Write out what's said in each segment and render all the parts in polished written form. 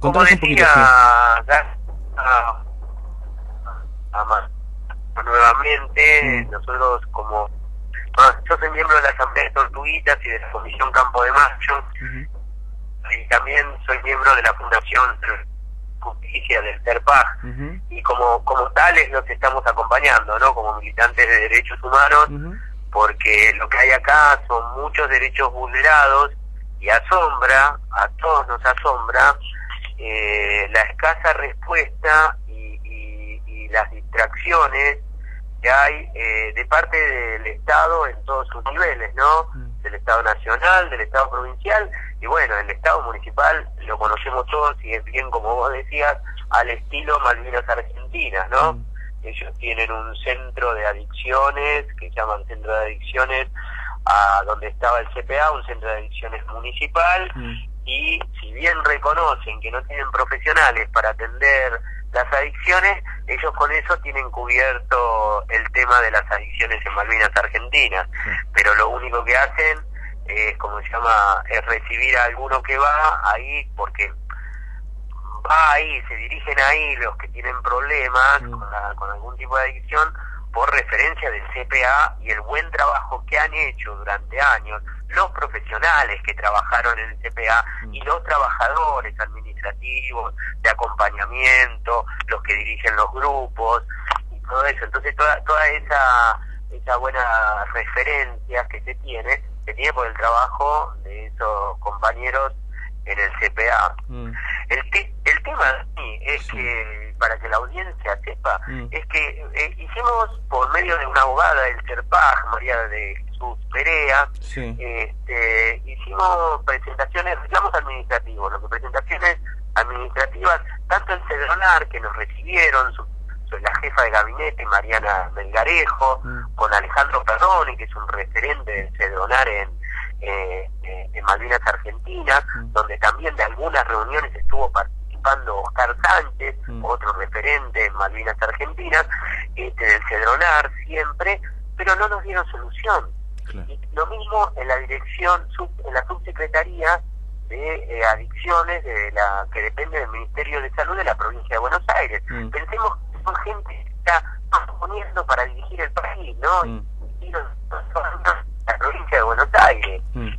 Contanos un poquito. Nuevamente, nosotros yo soy miembro de la Asamblea de Tortuguitas y de la Comisión Campo de Mayo, y también soy miembro de la Fundación Justicia del CERPAG, y como tales los estamos acompañando, ¿no? Como militantes de derechos humanos, porque lo que hay acá son muchos derechos vulnerados, y a todos nos asombra la escasa respuesta y las distracciones que hay de parte del Estado en todos sus niveles, ¿no? Del Estado nacional, del Estado provincial, y bueno, el Estado municipal lo conocemos todos, y es bien, como vos decías, al estilo Malvinas Argentinas, ¿no? Ellos tienen un centro de adicciones, que llaman centro de adicciones, a donde estaba el CPA, un centro de adicciones municipal, y si bien reconocen que no tienen profesionales para atender las adicciones, ellos con eso tienen cubierto el tema de las adicciones en Malvinas Argentinas, pero lo único que hacen es, es recibir a alguno que va ahí, porque va ahí, se dirigen ahí los que tienen problemas con algún tipo de adicción, por referencia del CPA y el buen trabajo que han hecho durante años los profesionales que trabajaron en el CPA y los trabajadores administrativos de acompañamiento, los que dirigen los grupos y todo eso. Entonces toda esa buena referencia que se tiene por el trabajo de esos compañeros en el CPA. El tema es que, para que la audiencia sepa, es que hicimos por medio de una abogada del CERPAG, María de Jesús Perea, hicimos reclamos administrativos, presentaciones administrativas, tanto en Cedronar, que nos recibieron, la jefa de gabinete, Mariana Melgarejo, con Alejandro Perroni, que es un referente del Cedronar en Malvinas Argentinas, donde también de algunas reuniones estuvo participando Oscar Sánchez, otro referente en Malvinas Argentinas, del Cedronar siempre, pero no nos dieron solución. Y lo mismo en la dirección, en la subsecretaría de adicciones que depende del Ministerio de Salud de la provincia de Buenos Aires. Pensemos que son gente que está poniendo para dirigir el país, ¿no? Y la provincia de Buenos Aires.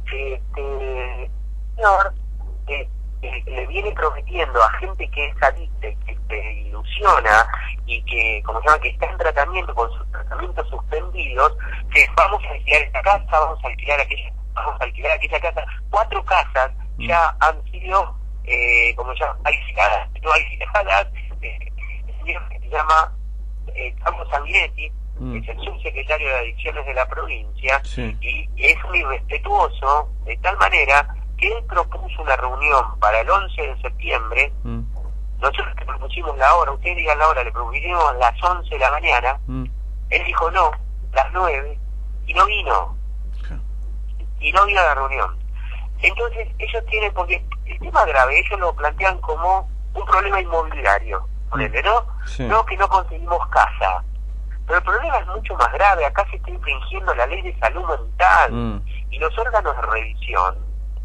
Señor, que le viene prometiendo a gente que es adicta y que se ilusiona y que, que está en tratamiento con sus tratamientos suspendidos, que vamos a alquilar esta casa, vamos a alquilar aquella casa. 4 casas ya han sido, alquiladas, no alquiladas. El señor que se llama Carlos Sanguinetti, que es el subsecretario de Adicciones de la provincia, y es un irrespetuoso de tal manera que él propuso una reunión para el 11 de septiembre. Nosotros le propusimos la hora, ustedes digan la hora, le propusimos las 11 de la mañana, él dijo no, las 9, y no vino. Y no vino a la reunión. Entonces ellos tienen, porque el tema grave, ellos lo plantean como un problema inmobiliario, ¿no? No, que no conseguimos casa. Pero el problema es mucho más grave. Acá se está infringiendo la ley de salud mental, y los órganos de revisión,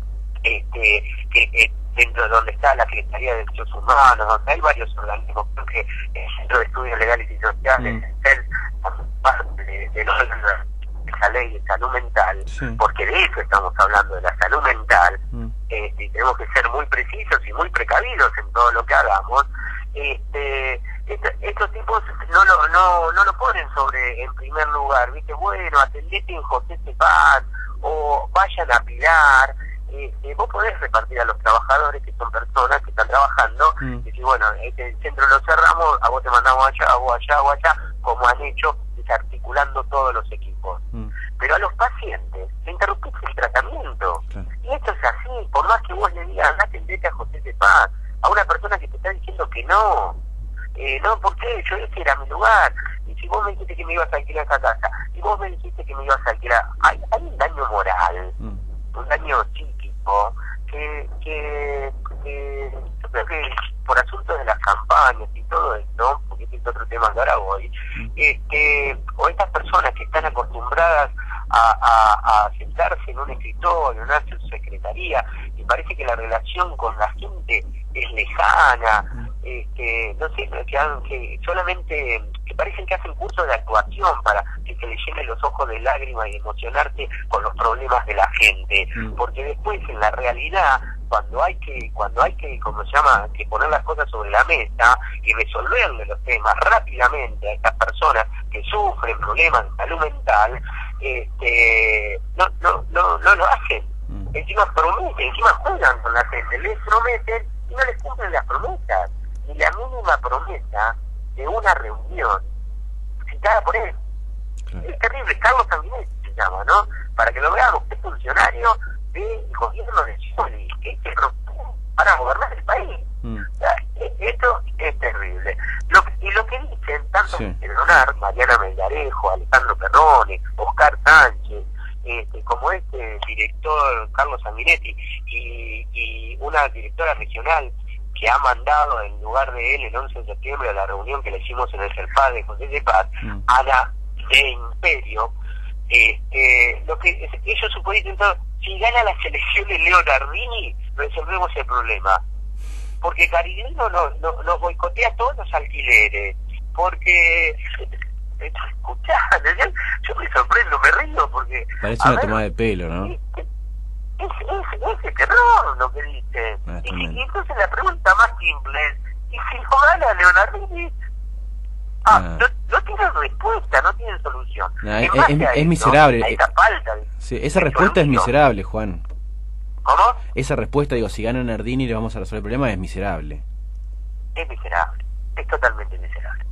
que dentro de donde está la Secretaría de Derechos Humanos, donde hay varios organismos, creo que el Centro de Estudios Legales y Sociales, el parte de esa ley de salud mental, porque de eso estamos hablando, de la salud mental, y tenemos que ser muy precisos y muy precavidos en todo lo que hagamos. Estos tipos no lo ponen en primer lugar, ¿viste? Bueno, atendete en José Cepaz, o vayan a Pilar. Vos podés repartir a los trabajadores, que son personas que están trabajando, y decir, bueno, este centro lo cerramos, a vos te mandamos allá, a vos allá, como han hecho, desarticulando todos los equipos. Pero a los pacientes le interrumpís el tratamiento. Y esto es así, por más que vos le digas, atendete a José Cepaz, a una persona que te está diciendo que no, ¿por qué? Ese era mi lugar. Y si vos me dijiste que me ibas a alquilar esa casa, y vos me dijiste que me ibas a alquilar, hay un daño moral, un daño psíquico, que yo creo que por asuntos de las campañas y todo esto, porque este es otro tema que ahora voy, o estas personas que están acostumbradas a sentarse en un escritorio, en una subsecretaría, y parece que la relación con la gente es lejana, no sé, que solamente que parecen que hacen cursos de actuación para que se les llenen los ojos de lágrimas y emocionarse con los problemas de la gente, porque después en la realidad cuando hay que como se llama, que poner las cosas sobre la mesa y resolverle los temas rápidamente a estas personas que sufren problemas de salud mental, no lo hacen. Encima prometen, encima juegan con la gente, les prometen y no les cumplen las promesas, ni la mínima promesa de una reunión citada por él. Claro. Es terrible. Carlos Sanguinetti se llama, ¿no? Para que lo veamos, es funcionario del gobierno de Scioli, que se propuso para gobernar el país. O sea, esto es terrible. Lo que dicen tanto Leonard, Mariana Melgarejo, Alejandro Perrone, Oscar Sánchez, como director Carlos Sanguinetti y una directora regional que ha mandado en lugar de él el 11 de septiembre a la reunión que le hicimos en el CERPAD de José de Paz, Ana de Imperio, lo que ellos suponen, si gana la selección de Leonardini, resolvemos el problema. Porque Caridino nos boicotea todos los alquileres, porque escuchá, yo me sorprendo, me río porque parece una tomada de pelo, ¿no? Es de terror lo que dicen. Y entonces la pregunta más simple es, ¿y si no gana Leonardini? No tienen respuesta, no tienen solución. Es miserable. A esta falta de, esa respuesta es miserable, Juan. ¿Cómo? Esa respuesta, digo, si gana Nardini le vamos a resolver el problema, es miserable. Es miserable, es totalmente miserable.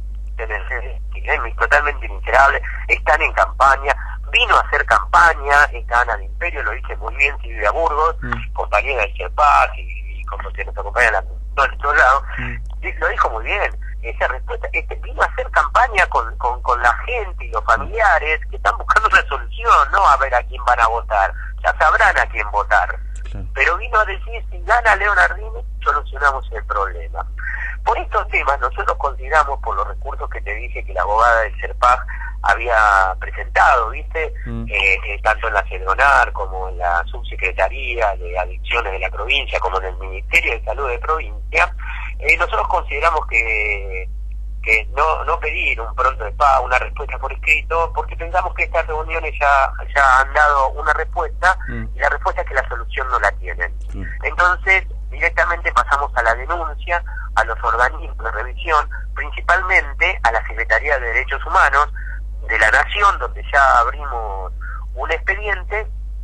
Es totalmente miserable. Están en campaña, vino a hacer campaña esta Ana de Imperio, lo dice muy bien Silvia Burgos, compañera del CERPAS y como se nos acompaña en todos lados, lo dijo muy bien. Esa respuesta, vino a hacer campaña con la gente y los familiares que están buscando una solución, no a ver a quién van a votar, ya sabrán a quién votar. Claro. Pero vino a decir, si gana Leonardini, solucionamos el problema. Por estos temas, nosotros consideramos, por los recursos que te dije que la abogada del CERPAG había presentado, ¿viste? Tanto en la CEDRONAR como en la Subsecretaría de Adicciones de la provincia, como en el Ministerio de Salud de provincia, nosotros consideramos que no pedir un pronto de paz, una respuesta por escrito, porque pensamos que estas reuniones ya han dado una respuesta, y la respuesta es que la solución no la tienen. Entonces, directamente pasamos a la denuncia, a los organismos de revisión, principalmente a la Secretaría de Derechos Humanos de la Nación, donde ya abrimos un expediente,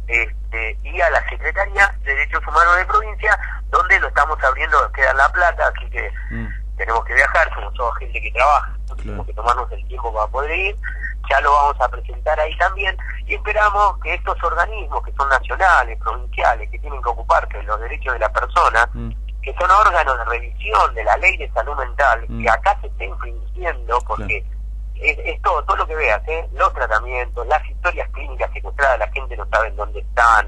y a la Secretaría de Derechos Humanos de provincia, donde lo estamos abriendo, queda en La Plata, así que tenemos que viajar, somos toda gente que trabaja, tenemos que tomarnos el tiempo para poder ir, ya lo vamos a presentar ahí también, y esperamos que estos organismos que son nacionales, provinciales, que tienen que ocuparse de los derechos de la persona, que son órganos de revisión de la ley de salud mental, que acá se está infringiendo, porque es todo lo que veas, los tratamientos, las historias clínicas secuestradas, la gente no sabe dónde están,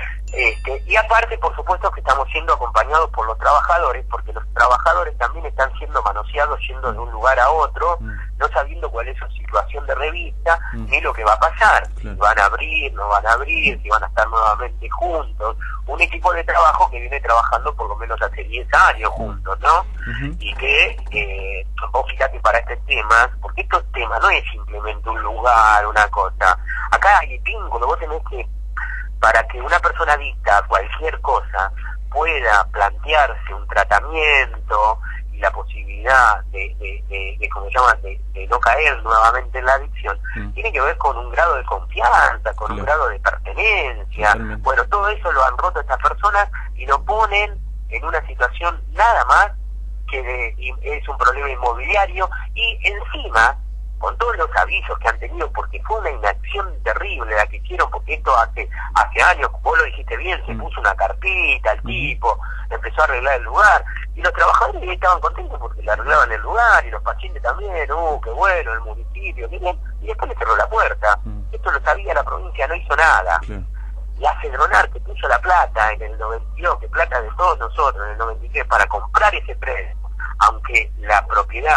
y aparte, por supuesto, que estamos siendo acompañados por los trabajadores, porque los trabajadores también están siendo manoseados yendo de un lugar a otro, no sabiendo cuál es su situación de revista, ni lo que va a pasar, si van a abrir, no van a abrir, si van a estar nuevamente juntos. Un equipo de trabajo que viene trabajando por lo menos hace 10 años juntos, ¿no? Y que, vos fíjate para este tema, porque estos temas no es simplemente un lugar, una cosa. Acá hay vínculo, vos tenés que, para que una persona adicta a cualquier cosa pueda plantearse un tratamiento y la posibilidad de ¿cómo se llama?, de no caer nuevamente en la adicción, tiene que ver con un grado de confianza, con un grado de pertenencia. Bueno, todo eso lo han roto estas personas y lo ponen en una situación nada más que es un problema inmobiliario, y encima con todos los avisos que han tenido, porque fue una inacción terrible la que hicieron, porque esto hace años, vos lo dijiste bien, se puso una carpita, el tipo empezó a arreglar el lugar, y los trabajadores estaban contentos porque le arreglaban el lugar, y los pacientes también, qué bueno, el municipio, qué bien, y después le cerró la puerta. Esto lo sabía la provincia, no hizo nada. La CEDRONAR, que puso la plata en el 92, que plata de todos nosotros en el 93, para comprar ese predio, aunque la propiedad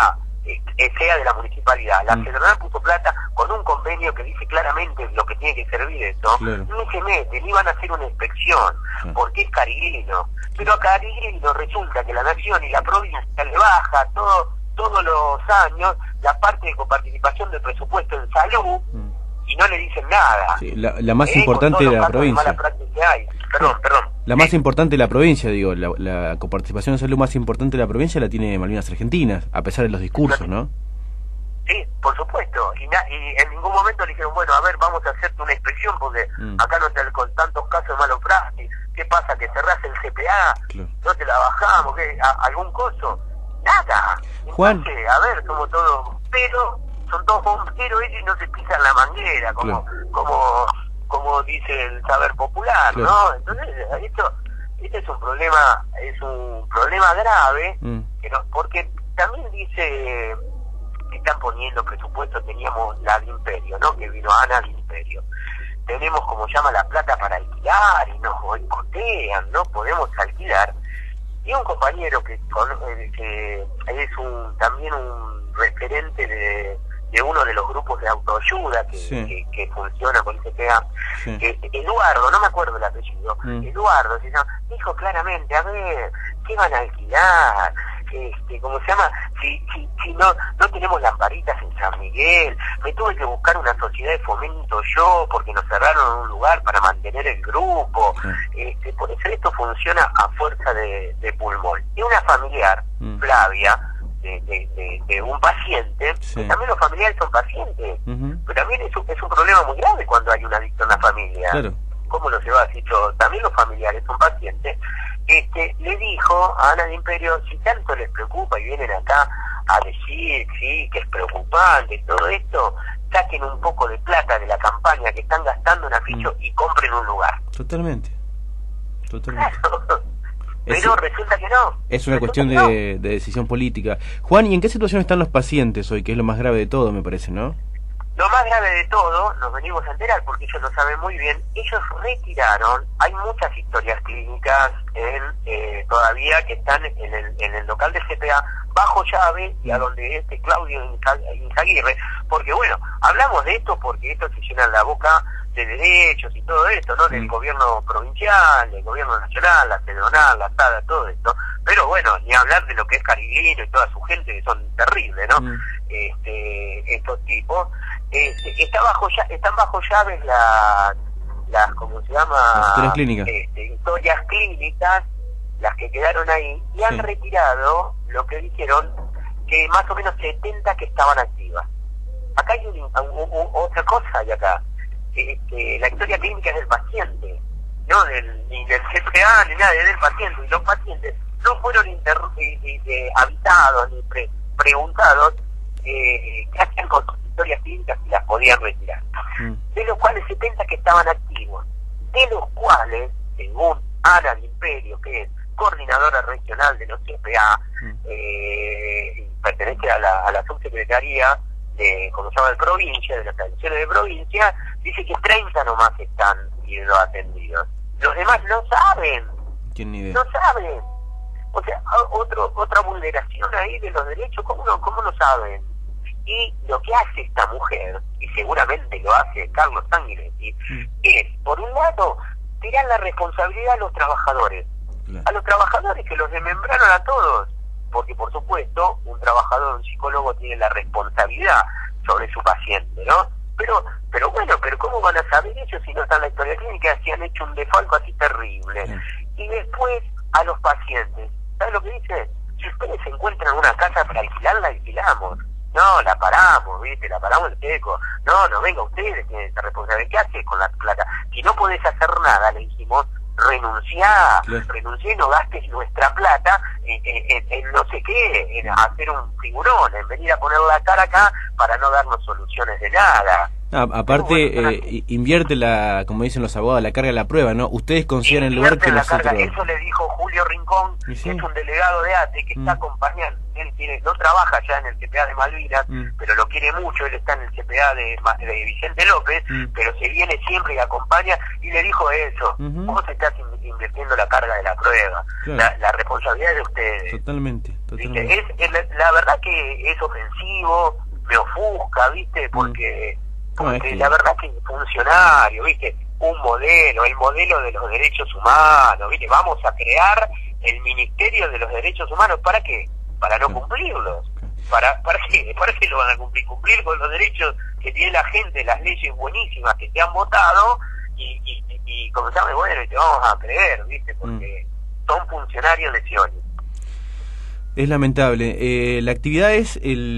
sea de la municipalidad. La Federal puso plata con un convenio que dice claramente lo que tiene que servir eso. Claro. Ni se meten, iban a hacer una inspección, porque es Carigrino. Pero a Carigrino resulta que la nación y la provincia le baja todos los años la parte de coparticipación del presupuesto en salud y no le dicen nada. Sí, la más importante de la provincia. Perdón. La más importante de la provincia, digo, la coparticipación en salud más importante de la provincia la tiene Malvinas Argentinas, a pesar de los discursos, ¿no? Sí, por supuesto. Y en ningún momento le dijeron, bueno, a ver, vamos a hacerte una inspección porque acá no te con tantos casos de malos praxis. ¿Qué pasa? ¿Que cerrás el CPA? Claro. ¿No te la bajamos? ¿Qué? ¿Algún coso? Nada. Juan. Entonces, a ver, somos todos bomberos, son todos bomberos ellos y no se pisan la manguera, como dice el saber popular, claro. ¿no? Entonces, esto es un problema grave, porque también dice que están poniendo presupuesto, teníamos la de Imperio, ¿no? Que vino Ana de Imperio. Tenemos, como llama, la plata para alquilar y nos boicotean, no podemos alquilar. Y un compañero que es también un referente de uno de los grupos de autoayuda que funciona con el CPA, Eduardo, no me acuerdo el apellido, Eduardo dijo claramente, a ver, ¿qué van a alquilar? ¿Cómo se llama? Si no tenemos lamparitas en San Miguel, me tuve que buscar una sociedad de fomento yo porque nos cerraron un lugar para mantener el grupo. Por eso esto funciona a fuerza de pulmón. Y una familiar, Flavia, de un paciente, que también los familiares son pacientes, pero también es un problema muy grave cuando hay un adicto en la familia. Claro. ¿Cómo lo llevas? Dicho, también los familiares son pacientes. Le dijo a Ana de Imperio, si tanto les preocupa y vienen acá a decir que es preocupante y todo esto, saquen un poco de plata de la campaña que están gastando en aficho y compren un lugar. Totalmente. Claro. Pero resulta que no. Es una cuestión de decisión política. Juan, ¿y en qué situación están los pacientes hoy? Que es lo más grave de todo, me parece, ¿no? Lo más grave de todo, nos venimos a enterar porque ellos lo saben muy bien, ellos retiraron, hay muchas historias clínicas todavía que están en el local del CPA bajo llave y a donde Claudio Inzaguirre, porque bueno, hablamos de esto porque esto se llena la boca de derechos y todo esto, ¿no? Del gobierno provincial, del gobierno nacional, la Federal, la SADA, todo esto, pero bueno, ni hablar de lo que es Carigrino y toda su gente que son terribles, ¿no? Estos tipos. Están bajo llaves las ¿cómo se llama? Las historias clínicas. Historias clínicas, las que quedaron ahí, y han retirado lo que dijeron, que más o menos 70 que estaban activas. Acá hay otra cosa, acá. La historia clínica es del paciente, no ni del CPA ni nada, es del paciente, y los pacientes no fueron avisados ni preguntados qué hacían con sus historias clínicas y las podían retirar. De los cuales 70 que estaban activos, de los cuales, según Ana de Imperio, que es coordinadora regional de los CPA, pertenece a la subsecretaría de, como se llama, de provincia, de las atenciones de provincia, dice que 30 nomás están siendo atendidos. Los demás no saben. No saben. O sea, otra vulneración ahí de los derechos, ¿cómo no saben? Y lo que hace esta mujer, y seguramente lo hace Carlos Sanguinetti, es, por un lado, tirar la responsabilidad a los trabajadores. A los trabajadores que los desmembraron a todos. Porque, por supuesto, un trabajador, un psicólogo tiene la responsabilidad sobre su paciente, ¿no? Pero bueno, ¿cómo van a saber ellos si no está en la historia clínica, si han hecho un desfalco así terrible? Y después, a los pacientes, ¿sabes lo que dice? Si ustedes se encuentran una casa para alquilar, la alquilamos. No, la paramos, ¿viste? La paramos el seco. No venga, ustedes tienen esa responsabilidad. ¿Qué haces con la plata? Si no podés hacer nada, le dijimos, renunciá y no gastes nuestra plata en no sé qué, en hacer un figurón, en venir a poner la cara acá para no darnos soluciones de nada. Aparte, invierte como dicen los abogados, la carga de la prueba, ¿no? Ustedes consideran el lugar que nosotros... Carga. Eso le dijo Julio Rincón, que es un delegado de ATE, que está acompañando. Él no trabaja ya en el CPA de Malvinas, pero lo quiere mucho. Él está en el CPA de Vicente López, pero se viene siempre y acompaña, y le dijo eso. Vos estás invirtiendo la carga de la prueba. Claro. La responsabilidad es de ustedes. Totalmente. La verdad que es ofensivo, me ofusca, ¿viste? Porque la verdad que es funcionario, ¿viste? Un modelo, el modelo de los derechos humanos, ¿viste? Vamos a crear el Ministerio de los Derechos Humanos, ¿para qué? Para no cumplirlos. ¿Para qué? ¿Para qué lo van a cumplir? Cumplir con los derechos que tiene la gente, las leyes buenísimas que te han votado, y como se llama, bueno, y te vamos a creer, ¿viste? Porque son funcionarios de Scioli. Es lamentable. La actividad es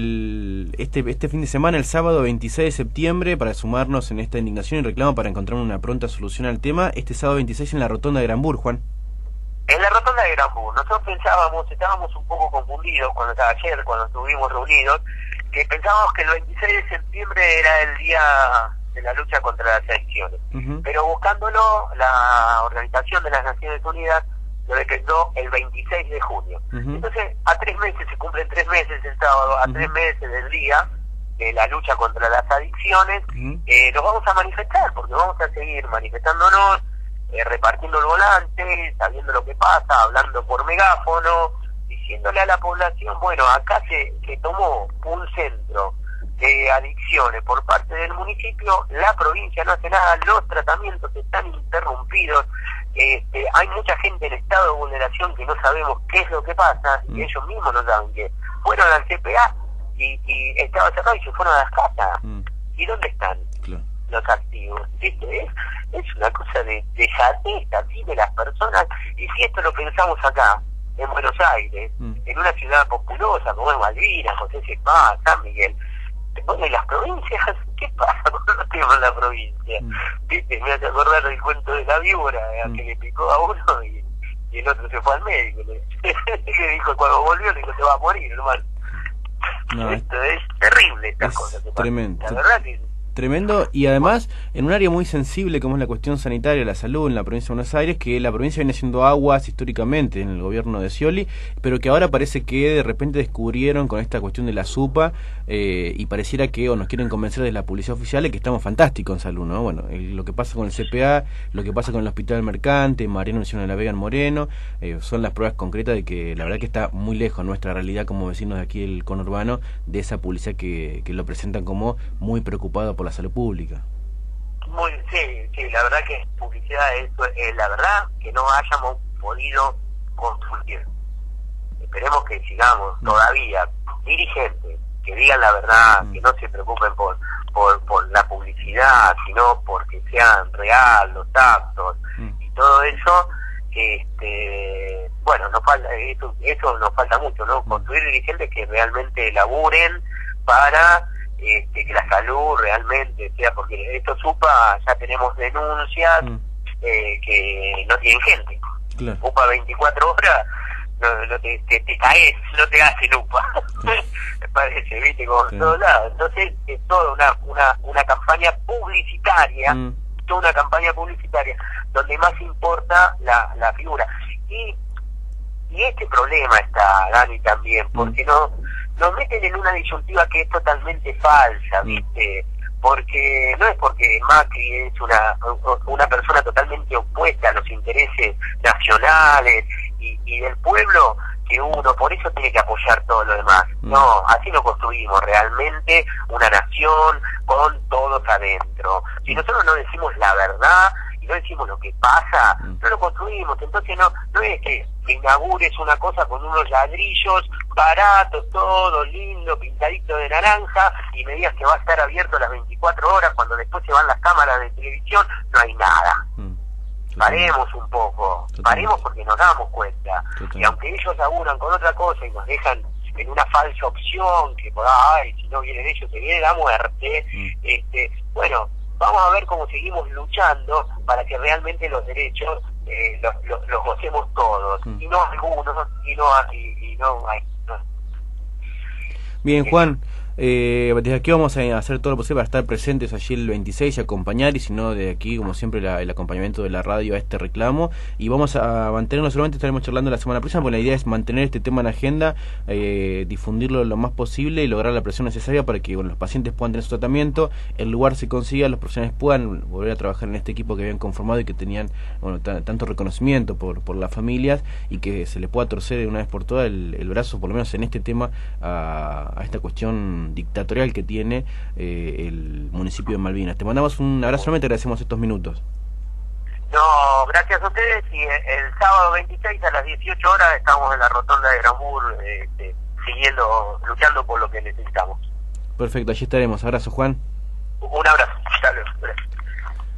este fin de semana, el sábado 26 de septiembre, para sumarnos en esta indignación y reclamo para encontrar una pronta solución al tema. Este sábado 26 en la Rotonda de Granbur, Juan. En la Rotonda de Granbur. Nosotros estábamos un poco confundidos ayer, cuando estuvimos reunidos, que pensábamos que el 26 de septiembre era el día de la lucha contra las adicciones. Pero buscándolo, la Organización de las Naciones Unidas lo decretó el 26 de junio. Entonces, a 3 meses, se cumplen 3 meses el sábado, a 3 meses del día de la lucha contra las adicciones, nos vamos a manifestar, porque vamos a seguir manifestándonos, repartiendo el volante, sabiendo lo que pasa, hablando por megáfono, diciéndole a la población, bueno, acá se tomó un centro de adicciones por parte del municipio, la provincia no hace nada, los tratamientos están interrumpidos, hay mucha gente en estado de vulneración que no sabemos qué es lo que pasa, y ellos mismos no saben qué. Fueron al CPA y estaba cerrado y se fueron a las casas. ¿Y dónde están los activos? ¿Viste? Es una cosa de dejadez así de las personas, y si esto lo pensamos acá, en Buenos Aires, en una ciudad populosa como es Malvinas, José Cepaz, San Miguel, bueno, y las provincias, ¿qué pasa con los temas de la provincia? ¿Viste? Me hace acordar el cuento de la víbora, que le picó a uno y el otro se fue al médico. Le dijo, cuando volvió, le dijo, te va a morir, hermano. No, esto es terrible, estas cosas que tremendo. La verdad que tremendo, y además en un área muy sensible como es la cuestión sanitaria, la salud en la provincia de Buenos Aires, que la provincia viene haciendo aguas históricamente en el gobierno de Scioli, pero que ahora parece que de repente descubrieron con esta cuestión de la SUPA, y pareciera que nos quieren convencer de la publicidad oficial de que estamos fantásticos en salud, ¿no? Bueno, lo que pasa con el CPA, lo que pasa con el Hospital Mercante, Mariano Nacional de la Vega en Moreno, son las pruebas concretas de que la verdad que está muy lejos nuestra realidad como vecinos de aquí del conurbano de esa publicidad que lo presentan como muy preocupado por la salud pública. Sí, la verdad que publicidad es la verdad que no hayamos podido construir. Esperemos que sigamos todavía dirigentes que digan la verdad, que no se preocupen por la publicidad, sino porque sean real los actos y todo eso. Bueno, nos falta eso nos falta mucho, ¿no? Construir dirigentes que realmente laburen para que la salud realmente sea, porque esto SUPA ya tenemos denuncias que no tienen gente. Claro. UPA 24 horas, no te caes, no te hacen UPA. Me parece, viste, como en todos lados. Entonces es toda una campaña publicitaria, toda una campaña publicitaria donde más importa la figura. Y este problema está, Dani, también, porque nos meten en una disyuntiva que es totalmente falsa, ¿viste? Porque no es porque Macri es una persona totalmente opuesta a los intereses nacionales y del pueblo, que uno por eso tiene que apoyar todo lo demás. No, así no construimos realmente una nación con todos adentro. Si nosotros no decimos la verdad y no decimos lo que pasa, no lo construimos. Entonces no es que inaugures una cosa con unos ladrillos baratos, todo lindo, pintadito de naranja, y me digas que va a estar abierto las 24 horas cuando después se van las cámaras de televisión, no hay nada. Paremos un poco, paremos porque nos damos cuenta. Y aunque ellos laburan con otra cosa y nos dejan en una falsa opción, que si no vienen ellos se viene la muerte, bueno, vamos a ver cómo seguimos luchando para que realmente los derechos los gocemos todos, y no algunos, y no hay. Bien, Juan, Desde aquí vamos a hacer todo lo posible para estar presentes allí el 26 y acompañar, y si no, de aquí, como siempre, el acompañamiento de la radio a este reclamo. Y vamos a mantenerlo, solamente estaremos charlando la semana próxima, porque la idea es mantener este tema en agenda, difundirlo lo más posible y lograr la presión necesaria para que los pacientes puedan tener su tratamiento, el lugar se consiga, los profesionales puedan volver a trabajar en este equipo que habían conformado y que tenían tanto reconocimiento por las familias, y que se le pueda torcer de una vez por todas el brazo, por lo menos en este tema, a esta cuestión dictatorial que tiene el municipio de Malvinas. Te mandamos un abrazo enorme, te agradecemos estos minutos. No, gracias a ustedes, y el sábado 26 a las 18 horas estamos en la rotonda de Granbur, luchando por lo que necesitamos. Perfecto, allí estaremos. Abrazo, Juan. Un abrazo. Hasta luego.